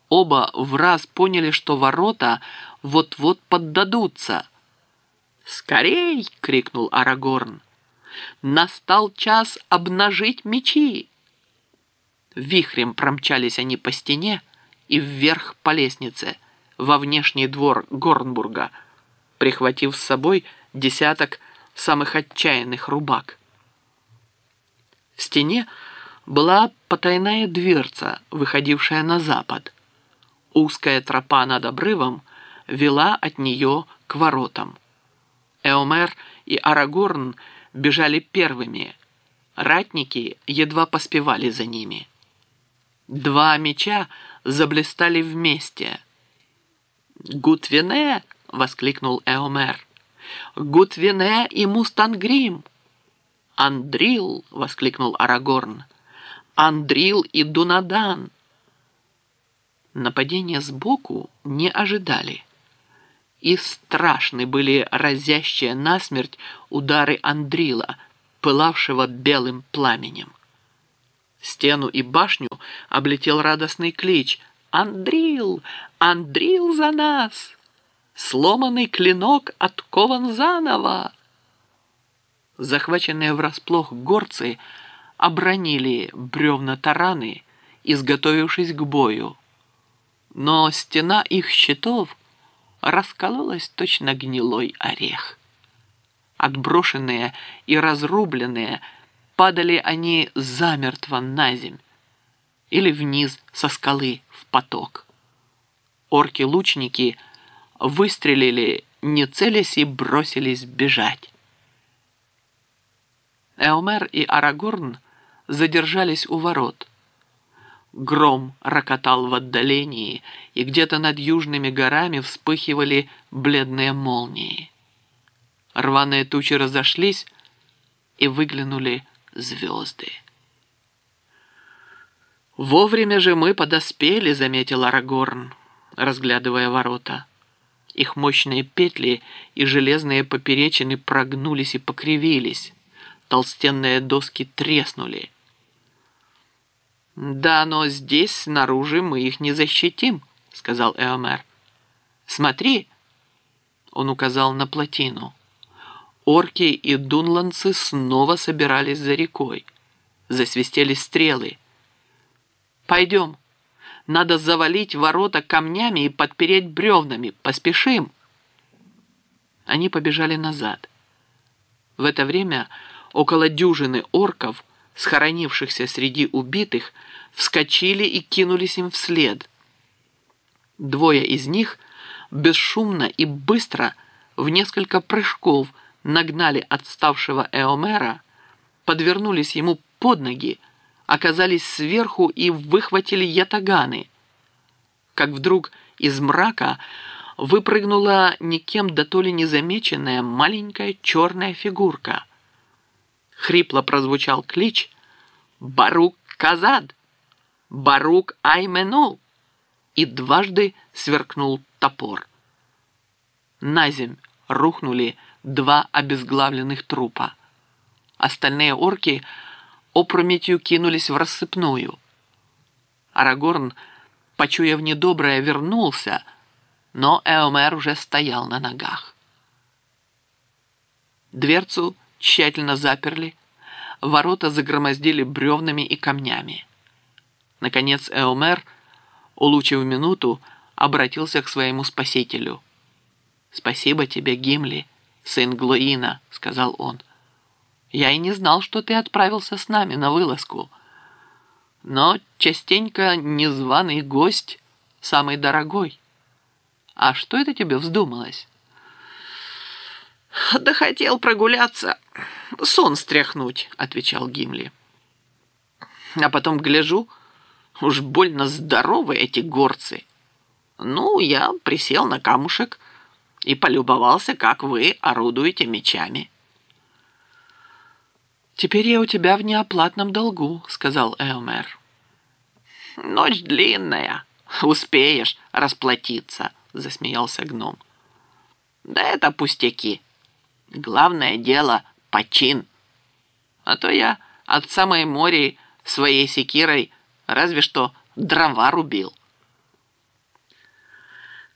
Оба враз поняли, что ворота вот-вот поддадутся. «Скорей!» — крикнул Арагорн. «Настал час обнажить мечи!» Вихрем промчались они по стене и вверх по лестнице, во внешний двор Горнбурга, прихватив с собой десяток самых отчаянных рубак. В стене была потайная дверца, выходившая на запад. Узкая тропа над обрывом вела от нее к воротам. Эомер и Арагорн бежали первыми. Ратники едва поспевали за ними. Два меча заблистали вместе. «Гутвине!» — воскликнул Эомер. «Гутвине и Мустангрим!» «Андрил!» — воскликнул Арагорн. «Андрил и Дунадан!» Нападения сбоку не ожидали. И страшны были разящие насмерть удары Андрила, пылавшего белым пламенем. Стену и башню облетел радостный клич: «Андрил! Андрил за нас! Сломанный клинок откован заново!» Захваченные врасплох горцы обронили бревна-тараны, изготовившись к бою. Но стена их щитов раскололась точно гнилой орех. Отброшенные и разрубленные падали они замертво на земь или вниз со скалы в поток. Орки-лучники выстрелили, не целясь, и бросились бежать. Эомер и Арагорн задержались у ворот. Гром рокотал в отдалении, и где-то над южными горами вспыхивали бледные молнии. Рваные тучи разошлись, и выглянули звезды. «Вовремя же мы подоспели», — заметил Арагорн, разглядывая ворота. Их мощные петли и железные поперечины прогнулись и покривились. Толстенные доски треснули. «Да, но здесь, снаружи, мы их не защитим», — сказал Эомер. «Смотри», — он указал на плотину. Орки и дунландцы снова собирались за рекой. Засвистели стрелы. «Пойдем. Надо завалить ворота камнями и подпереть бревнами. Поспешим!» Они побежали назад. В это время около дюжины орков, схоронившихся среди убитых, вскочили и кинулись им вслед. Двое из них бесшумно и быстро в несколько прыжков нагнали отставшего Эомера, подвернулись ему под ноги, оказались сверху и выхватили ятаганы. Как вдруг из мрака выпрыгнула никем дотоле незамеченная маленькая черная фигурка. Хрипло прозвучал клич «Барук-Казад! Барук-Аймену!» и дважды сверкнул топор. Наземь рухнули два обезглавленных трупа. Остальные орки опрометью кинулись в рассыпную. Арагорн, почуяв недоброе, вернулся, но Эомер уже стоял на ногах. Дверцу тщательно заперли, ворота загромоздили бревнами и камнями. Наконец Эомер, улучив минуту, обратился к своему спасителю. «Спасибо тебе, Гимли, сын Глоина», — сказал он. «Я и не знал, что ты отправился с нами на вылазку. Но частенько незваный гость самый дорогой. А что это тебе вздумалось?» «Да хотел прогуляться, сон стряхнуть», — отвечал Гимли. «А потом гляжу, уж больно здоровые эти горцы. Ну, я присел на камушек и полюбовался, как вы орудуете мечами». «Теперь я у тебя в неоплатном долгу», — сказал Эомер. «Ночь длинная, успеешь расплатиться», — засмеялся гном. «Да это пустяки. Главное дело — почин. А то я от самой моря своей секирой разве что дрова рубил».